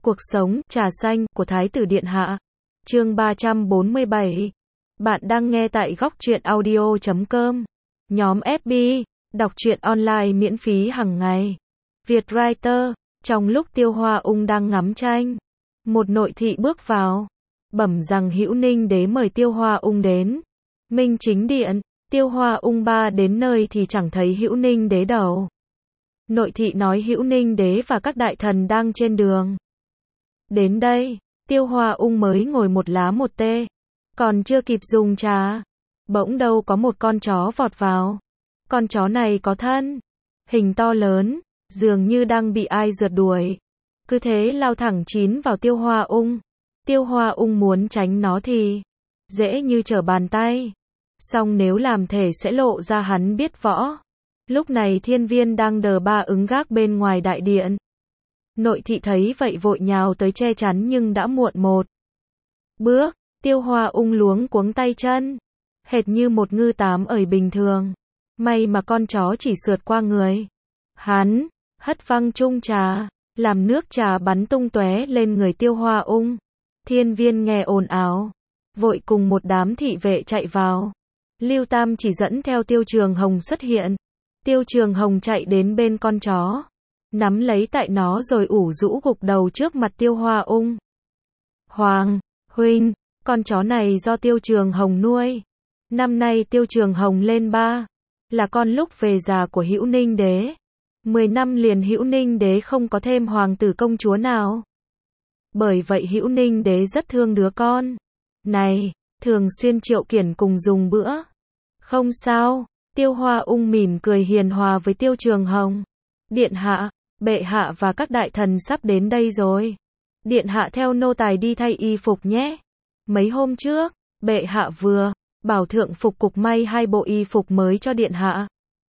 Cuộc sống, trà xanh, của Thái tử Điện Hạ. Chương 347. Bạn đang nghe tại góc truyện audio.com. Nhóm FB, đọc truyện online miễn phí hàng ngày. Vietwriter. Trong lúc Tiêu Hoa Ung đang ngắm tranh, một nội thị bước vào, bẩm rằng Hữu Ninh Đế mời Tiêu Hoa Ung đến. Minh Chính Điện. Tiêu Hoa Ung ba đến nơi thì chẳng thấy Hữu Ninh Đế đâu. Nội thị nói Hữu Ninh Đế và các đại thần đang trên đường. Đến đây, Tiêu Hoa Ung mới ngồi một lá một tê, còn chưa kịp dùng trà, bỗng đâu có một con chó vọt vào. Con chó này có thân hình to lớn, dường như đang bị ai rượt đuổi. Cứ thế lao thẳng chín vào Tiêu Hoa Ung. Tiêu Hoa Ung muốn tránh nó thì dễ như trở bàn tay. Song nếu làm thể sẽ lộ ra hắn biết võ. Lúc này Thiên Viên đang đờ ba ứng gác bên ngoài đại điện. Nội thị thấy vậy vội nhào tới che chắn nhưng đã muộn một bước. Tiêu Hoa Ung luống cuống tay chân, hệt như một ngư tám ởi bình thường. May mà con chó chỉ sượt qua người hắn, hất văng chung trà, làm nước trà bắn tung tóe lên người Tiêu Hoa Ung. Thiên Viên nghe ồn ào, vội cùng một đám thị vệ chạy vào. Lưu Tam chỉ dẫn theo Tiêu Trường Hồng xuất hiện. Tiêu Trường Hồng chạy đến bên con chó, nắm lấy tại nó rồi ủ rũ gục đầu trước mặt Tiêu Hoa Ung. Hoàng huynh, con chó này do Tiêu Trường Hồng nuôi. Năm nay Tiêu Trường Hồng lên 3, là con lúc về già của Hữu Ninh Đế. 10 năm liền Hữu Ninh Đế không có thêm hoàng tử công chúa nào. Bởi vậy Hữu Ninh Đế rất thương đứa con này, thường xuyên triệu kiển cùng dùng bữa. Không sao, Tiêu Hoa Ung mỉm cười hiền hòa với Tiêu Trường Hồng. Điện hạ, bệ hạ và các đại thần sắp đến đây rồi. Điện hạ theo nô tài đi thay y phục nhé. Mấy hôm trước, bệ hạ vừa bảo thượng phục cục may 2 bộ y phục mới cho điện hạ.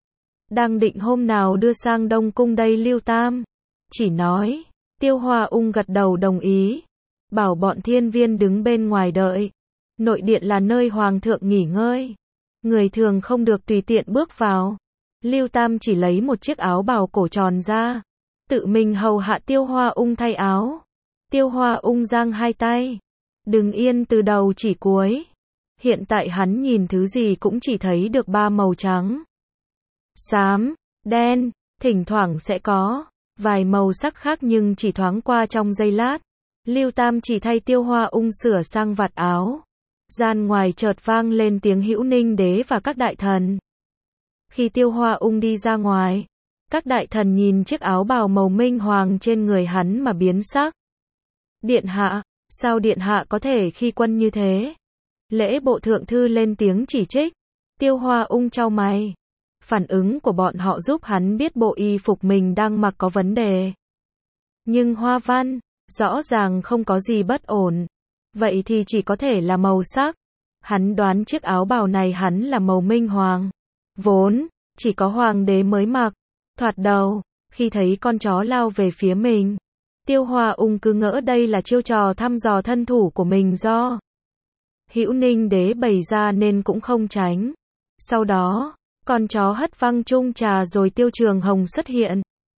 Đang định hôm nào đưa sang Đông Cung đây. Lưu Tam chỉ nói. Tiêu Hoa Ung gật đầu đồng ý, bảo bọn Thiên Viên đứng bên ngoài đợi. Nội điện là nơi hoàng thượng nghỉ ngơi, người thường không được tùy tiện bước vào. Lưu Tam chỉ lấy một chiếc áo bào cổ tròn ra, tự mình hầu hạ Tiêu Hoa Ung thay áo. Tiêu Hoa Ung giang hai tay, đứng yên từ đầu chỉ cuối. Hiện tại hắn nhìn thứ gì cũng chỉ thấy được 3 màu trắng, xám, đen, thỉnh thoảng sẽ có vài màu sắc khác nhưng chỉ thoáng qua trong giây lát. Lưu Tam chỉ thay Tiêu Hoa Ung sửa sang vạt áo. Gian ngoài chợt vang lên tiếng Hữu Ninh Đế và các đại thần. Khi Tiêu Hoa Ung đi ra ngoài, các đại thần nhìn chiếc áo bào màu minh hoàng trên người hắn mà biến sắc. Điện hạ, sao điện hạ có thể khi quân như thế? Lễ bộ thượng thư lên tiếng chỉ trích. Tiêu Hoa Ung chau mày. Phản ứng của bọn họ giúp hắn biết bộ y phục mình đang mặc có vấn đề. Nhưng hoa văn, rõ ràng không có gì bất ổn. Vậy thì chỉ có thể là màu sắc. Hắn đoán chiếc áo bào này hắn là màu minh hoàng. Vốn, chỉ có hoàng đế mới mặc. Thoạt đầu, khi thấy con chó lao về phía mình, Tiêu Hoa Ung cứ ngỡ đây là chiêu trò thăm dò thân thủ của mình do Hữu Ninh Đế bày ra nên cũng không tránh. Sau đó, con chó hất văng chung trà rồi Tiêu Trường Hồng xuất hiện.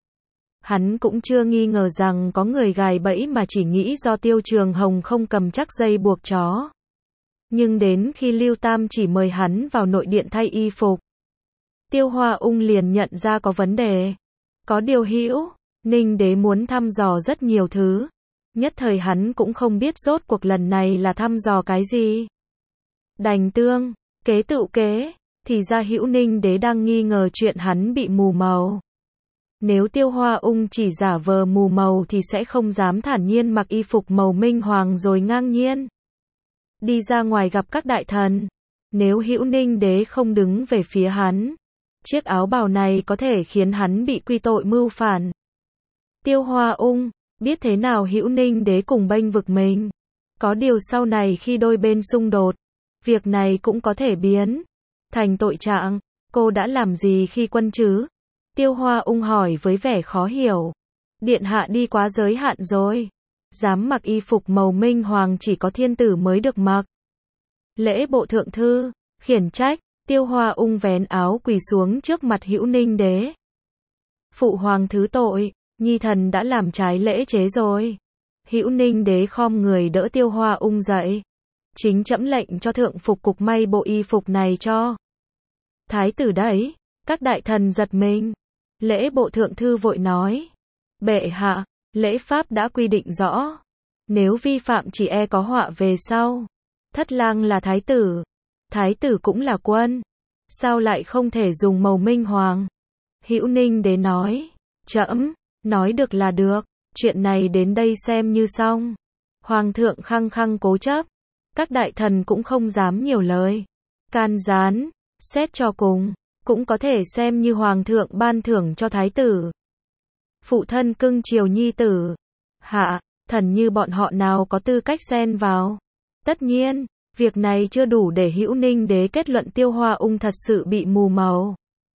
Hắn cũng chưa nghi ngờ rằng có người gài bẫy mà chỉ nghĩ do Tiêu Trường Hồng không cầm chắc dây buộc chó. Nhưng đến khi Lưu Tam chỉ mời hắn vào nội điện thay y phục, Tiêu Hoa Ung liền nhận ra có vấn đề. Có điều Hữu Ninh Đế muốn thăm dò rất nhiều thứ. Nhất thời hắn cũng không biết rốt cuộc lần này là thăm dò cái gì. Đành tương kế tựu kế, thì ra Hữu Ninh Đế đang nghi ngờ chuyện hắn bị mù màu. Nếu Tiêu Hoa Ung chỉ giả vờ mù màu thì sẽ không dám thản nhiên mặc y phục màu minh hoàng rồi ngang nhiên đi ra ngoài gặp các đại thần. Nếu Hữu Ninh Đế không đứng về phía hắn, chiếc áo bào này có thể khiến hắn bị quy tội mưu phản. Tiêu Hoa Ung biết thế nào Hữu Ninh Đế cùng bênh vực mình. Có điều sau này khi đôi bên xung đột, việc này cũng có thể biến thành tội trạng. Cô đã làm gì khi quân chứ? Tiêu Hoa Ung hỏi với vẻ khó hiểu. Điện hạ đi quá giới hạn rồi. Dám mặc y phục màu minh hoàng chỉ có thiên tử mới được mặc. Lễ bộ thượng thư khiển trách. Tiêu Hoa Ung vén áo quỳ xuống trước mặt Hữu Ninh Đế. Phụ hoàng thứ tội, nhi thần đã làm trái lễ chế rồi. Hữu Ninh đế khom người đỡ Tiêu Hoa Ung dậy. Chính trẫm lệnh cho thượng phục cục may bộ y phục này cho thái tử đấy. Các đại thần giật mình. Lễ bộ thượng thư vội nói. Bệ hạ, lễ pháp đã quy định rõ. Nếu vi phạm chỉ e có họa về sau. Thất lang là thái tử cũng là quân. Sao lại không thể dùng màu minh hoàng? Hữu Ninh đế nói. Trẫm nói được là được. Chuyện này đến đây xem như xong. Hoàng thượng khăng khăng cố chấp. Các đại thần cũng không dám nhiều lời. Can gián, xét cho cùng, cũng có thể xem như hoàng thượng ban thưởng cho thái tử. Phụ thân cưng chiều nhi tử. Hạ, thần như bọn họ nào có tư cách xen vào. Tất nhiên, việc này chưa đủ để Hữu Ninh đế kết luận Tiêu Hoa Ung thật sự bị mù màu.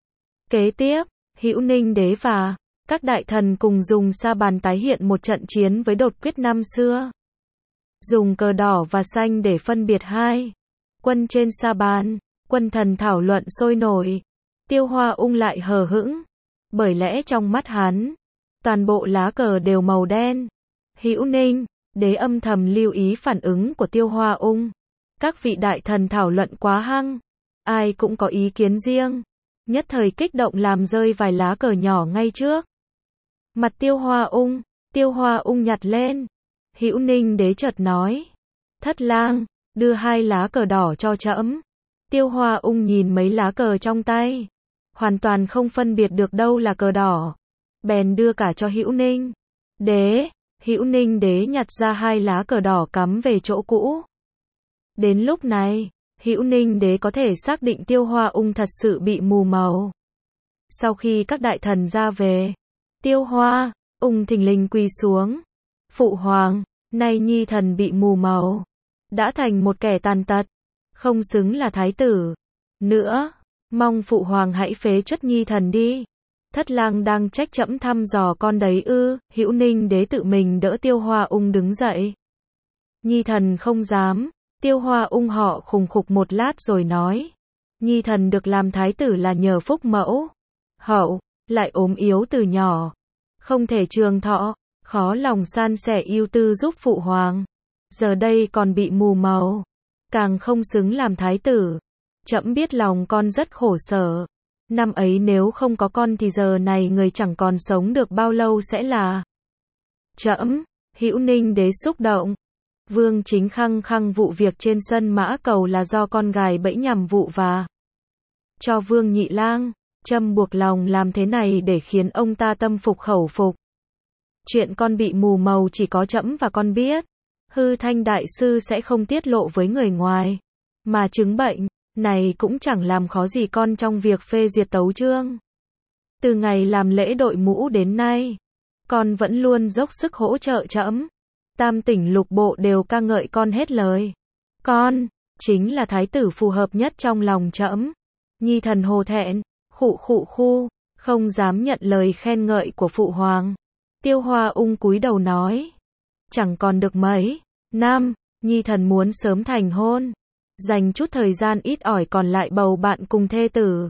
Kế tiếp, Hữu Ninh đế và các đại thần cùng dùng sa bàn tái hiện một trận chiến với Đột Quyết năm xưa. Dùng cờ đỏ và xanh để phân biệt hai quân trên sa bàn, quân thần thảo luận sôi nổi. Tiêu Hoa Ung lại hờ hững, bởi lẽ trong mắt hắn, toàn bộ lá cờ đều màu đen. Hữu Ninh đế âm thầm lưu ý phản ứng của Tiêu Hoa Ung. Các vị đại thần thảo luận quá hăng, ai cũng có ý kiến riêng, nhất thời kích động làm rơi vài lá cờ nhỏ ngay trước mặt Tiêu Hoa Ung nhặt lên. Hữu Ninh đế chợt nói. Thất lang, đưa hai lá cờ đỏ cho trẫm. Tiêu Hoa Ung nhìn mấy lá cờ trong tay, hoàn toàn không phân biệt được đâu là cờ đỏ. Bèn đưa cả cho Hữu Ninh đế. Hữu Ninh đế nhặt ra hai lá cờ đỏ cắm về chỗ cũ. Đến lúc này, Hữu Ninh đế có thể xác định Tiêu Hoa Ung thật sự bị mù màu. Sau khi các đại thần ra về, Tiêu Hoa Ung thình lình quỳ xuống. Phụ hoàng, nay nhi thần bị mù màu, đã thành một kẻ tàn tật, không xứng là thái tử nữa, mong phụ hoàng hãy phế truất nhi thần đi. Thất lang đang trách trẫm thăm dò con đấy ư? Hữu Ninh đế tự mình đỡ Tiêu Hoa Ung đứng dậy. Nhi thần không dám. Tiêu Hoa Ung họ khùng khục một lát rồi nói. Nhi thần được làm thái tử là nhờ phúc mẫu hậu, lại ốm yếu từ nhỏ, không thể trường thọ, khó lòng san sẻ ưu tư giúp phụ hoàng. Giờ đây còn bị mù màu, càng không xứng làm thái tử. Trẫm biết lòng con rất khổ sở. Năm ấy nếu không có con thì giờ này người chẳng còn sống được bao lâu sẽ là trẫm. Hữu Ninh đế xúc động. Vương Chính khăng khăng vụ việc trên sân Mã Cầu là do con gài bẫy nhằm vụ và cho Vương Nhị Lang châm buộc lòng làm thế này để khiến ông ta tâm phục khẩu phục. Chuyện con bị mù màu chỉ có trẫm và con biết. Hư Thanh đại sư sẽ không tiết lộ với người ngoài. Mà chứng bệnh này cũng chẳng làm khó gì con trong việc phê duyệt tấu chương. Từ ngày làm lễ đội mũ đến nay, con vẫn luôn dốc sức hỗ trợ trẫm. Tam tỉnh lục bộ đều ca ngợi con hết lời. Con chính là thái tử phù hợp nhất trong lòng trẫm. Nhi thần hổ thẹn, khụ, không dám nhận lời khen ngợi của phụ hoàng. Tiêu Hoa Ung cúi đầu nói. Chẳng còn được mấy năm, nhi thần muốn sớm thành hôn, dành chút thời gian ít ỏi còn lại bầu bạn cùng thê tử.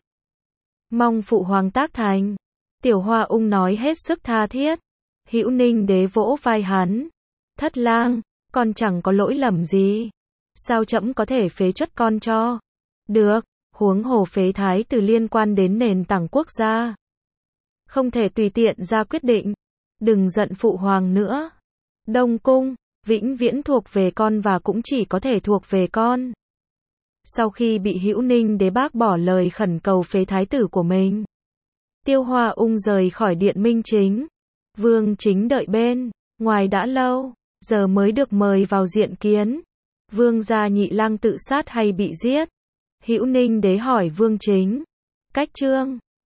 Mong phụ hoàng tác thành. Tiểu Hoa Ung nói hết sức tha thiết. Hữu Ninh đế vỗ vai hắn. Thất lang, con chẳng có lỗi lầm gì. Sao trẫm có thể phế truất con cho? Được, huống hồ phế thái tử liên quan đến nền tảng quốc gia. Không thể tùy tiện ra quyết định. Đừng giận phụ hoàng nữa. Đông cung, vĩnh viễn thuộc về con và cũng chỉ có thể thuộc về con. Sau khi bị Hữu Ninh đế bác bỏ lời khẩn cầu phế thái tử của mình, Tiêu Hoa Ung rời khỏi điện Minh Chính. Vương Chính đợi bên ngoài đã lâu, giờ mới được mời vào diện kiến. Vương gia Nhị Lang tự sát hay bị giết? Hữu Ninh đế hỏi Vương Chính. Cách chương